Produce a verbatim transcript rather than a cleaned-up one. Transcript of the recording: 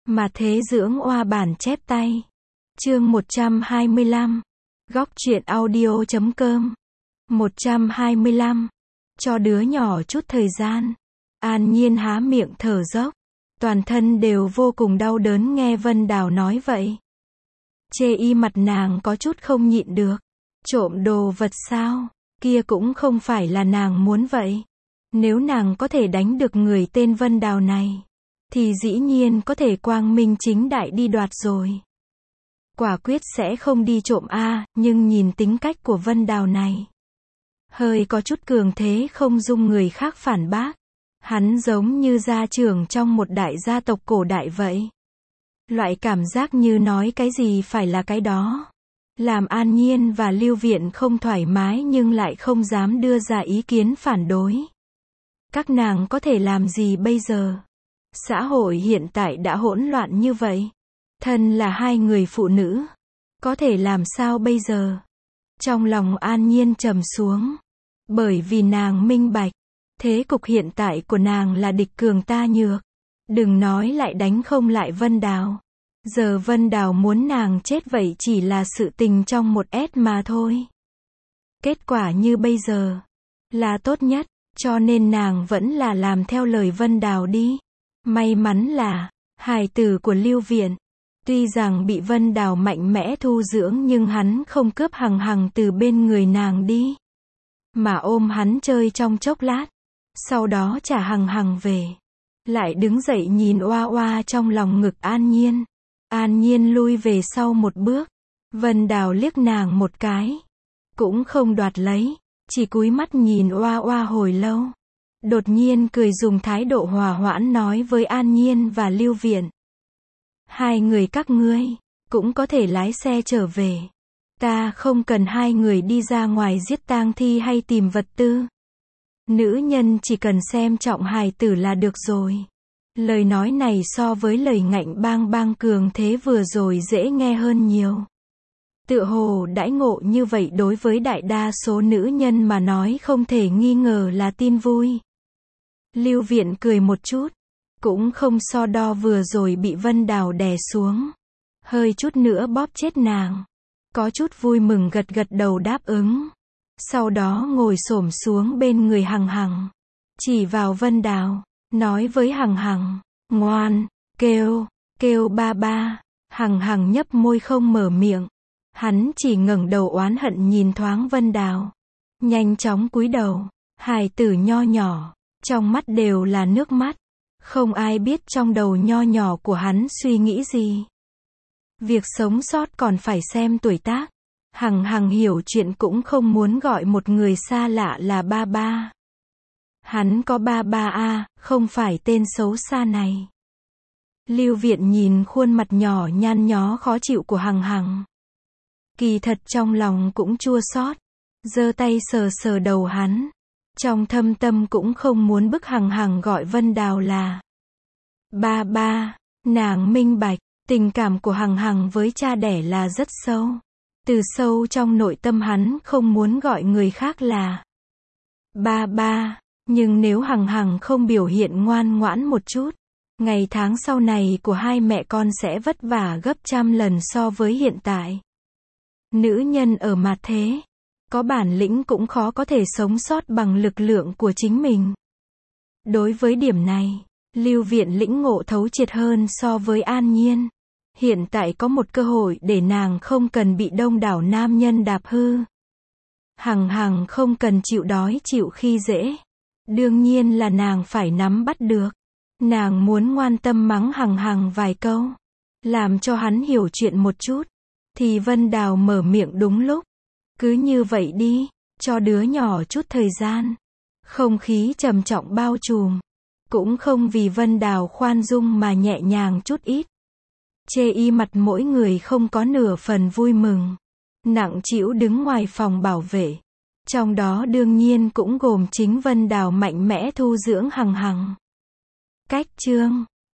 Mà thế dưỡng oa bản chép tay. Chương một trăm hai mươi lăm. Góc truyện audio chấm com. một trăm hai mươi lăm. Cho đứa nhỏ chút thời gian. An Nhiên há miệng thở dốc. Toàn thân đều vô cùng đau đớn nghe Vân Đào nói vậy. Chê y mặt nàng có chút không nhịn được. Trộm đồ vật sao? Kia cũng không phải là nàng muốn vậy. Nếu nàng có thể đánh được người tên Vân Đào này, thì dĩ nhiên có thể quang minh chính đại đi đoạt rồi. Quả quyết sẽ không đi trộm a, nhưng nhìn tính cách của Vân Đào này, hơi có chút cường thế không dung người khác phản bác. Hắn giống như gia trưởng trong một đại gia tộc cổ đại vậy. Loại cảm giác như nói cái gì phải là cái đó. Làm An Nhiên và Lưu Viện không thoải mái nhưng lại không dám đưa ra ý kiến phản đối. Các nàng có thể làm gì bây giờ? Xã hội hiện tại đã hỗn loạn như vậy. Thân là hai người phụ nữ, có thể làm sao bây giờ? Trong lòng An Nhiên trầm xuống. Bởi vì nàng minh bạch, thế cục hiện tại của nàng là địch cường ta nhược. Đừng nói lại đánh không lại Vân Đào. Giờ Vân Đào muốn nàng chết vậy chỉ là sự tình trong một ét mà thôi. Kết quả như bây giờ là tốt nhất, cho nên nàng vẫn là làm theo lời Vân Đào đi. May mắn là hài tử của Lưu Viện, tuy rằng bị Vân Đào mạnh mẽ thu dưỡng nhưng hắn không cướp hằng hằng từ bên người nàng đi, mà ôm hắn chơi trong chốc lát, sau đó trả hằng hằng về. Lại đứng dậy nhìn oa oa trong lòng ngực An Nhiên. An Nhiên lui về sau một bước. Vân Đào liếc nàng một cái, cũng không đoạt lấy, chỉ cúi mắt nhìn oa oa hồi lâu. Đột nhiên cười dùng thái độ hòa hoãn nói với An Nhiên và Lưu Viện. Hai người các ngươi cũng có thể lái xe trở về. Ta không cần hai người đi ra ngoài giết tang thi hay tìm vật tư. Nữ nhân chỉ cần xem trọng hài tử là được rồi. Lời nói này so với lời ngạnh bang bang cường thế vừa rồi dễ nghe hơn nhiều. Tựa hồ đãi ngộ như vậy đối với đại đa số nữ nhân mà nói không thể nghi ngờ là tin vui. Lưu Viện cười một chút, cũng không so đo vừa rồi bị Vân Đào đè xuống, hơi chút nữa bóp chết nàng. Có chút vui mừng gật gật đầu đáp ứng. Sau đó ngồi xổm xuống bên người hằng hằng, chỉ vào Vân Đào, nói với hằng hằng, ngoan, kêu, kêu ba ba. Hằng hằng nhấp môi không mở miệng. Hắn chỉ ngẩng đầu oán hận nhìn thoáng Vân Đào, nhanh chóng cúi đầu. Hài tử nho nhỏ, trong mắt đều là nước mắt. Không ai biết trong đầu nho nhỏ của hắn suy nghĩ gì. Việc sống sót còn phải xem tuổi tác. Hằng hằng hiểu chuyện cũng không muốn gọi một người xa lạ là ba ba. Hắn có ba ba a, không phải tên xấu xa này. Lưu Viện nhìn khuôn mặt nhỏ nhăn nhó khó chịu của hằng hằng, kỳ thật trong lòng cũng chua xót, giơ tay sờ sờ đầu hắn. Trong thâm tâm cũng không muốn bức hằng hằng gọi Vân Đào là ba ba. Nàng minh bạch, tình cảm của hằng hằng với cha đẻ là rất sâu. Từ sâu trong nội tâm hắn không muốn gọi người khác là ba ba. Nhưng nếu hằng hằng không biểu hiện ngoan ngoãn một chút, ngày tháng sau này của hai mẹ con sẽ vất vả gấp trăm lần so với hiện tại. Nữ nhân ở mặt thế, có bản lĩnh cũng khó có thể sống sót bằng lực lượng của chính mình. Đối với điểm này, Lưu Viện lĩnh ngộ thấu triệt hơn so với An Nhiên. Hiện tại có một cơ hội để nàng không cần bị đông đảo nam nhân đạp hư. Hằng hằng không cần chịu đói chịu khi dễ. Đương nhiên là nàng phải nắm bắt được. Nàng muốn ngoan tâm mắng hằng hằng vài câu, làm cho hắn hiểu chuyện một chút. Thì Vân Đào mở miệng đúng lúc. Cứ như vậy đi, cho đứa nhỏ chút thời gian. Không khí trầm trọng bao trùm. Cũng không vì Vân Đào khoan dung mà nhẹ nhàng chút ít. Chê y mặt mỗi người không có nửa phần vui mừng. Nặng trĩu đứng ngoài phòng bảo vệ. Trong đó đương nhiên cũng gồm chính Vân Đào mạnh mẽ thu dưỡng hằng hằng. Cách chương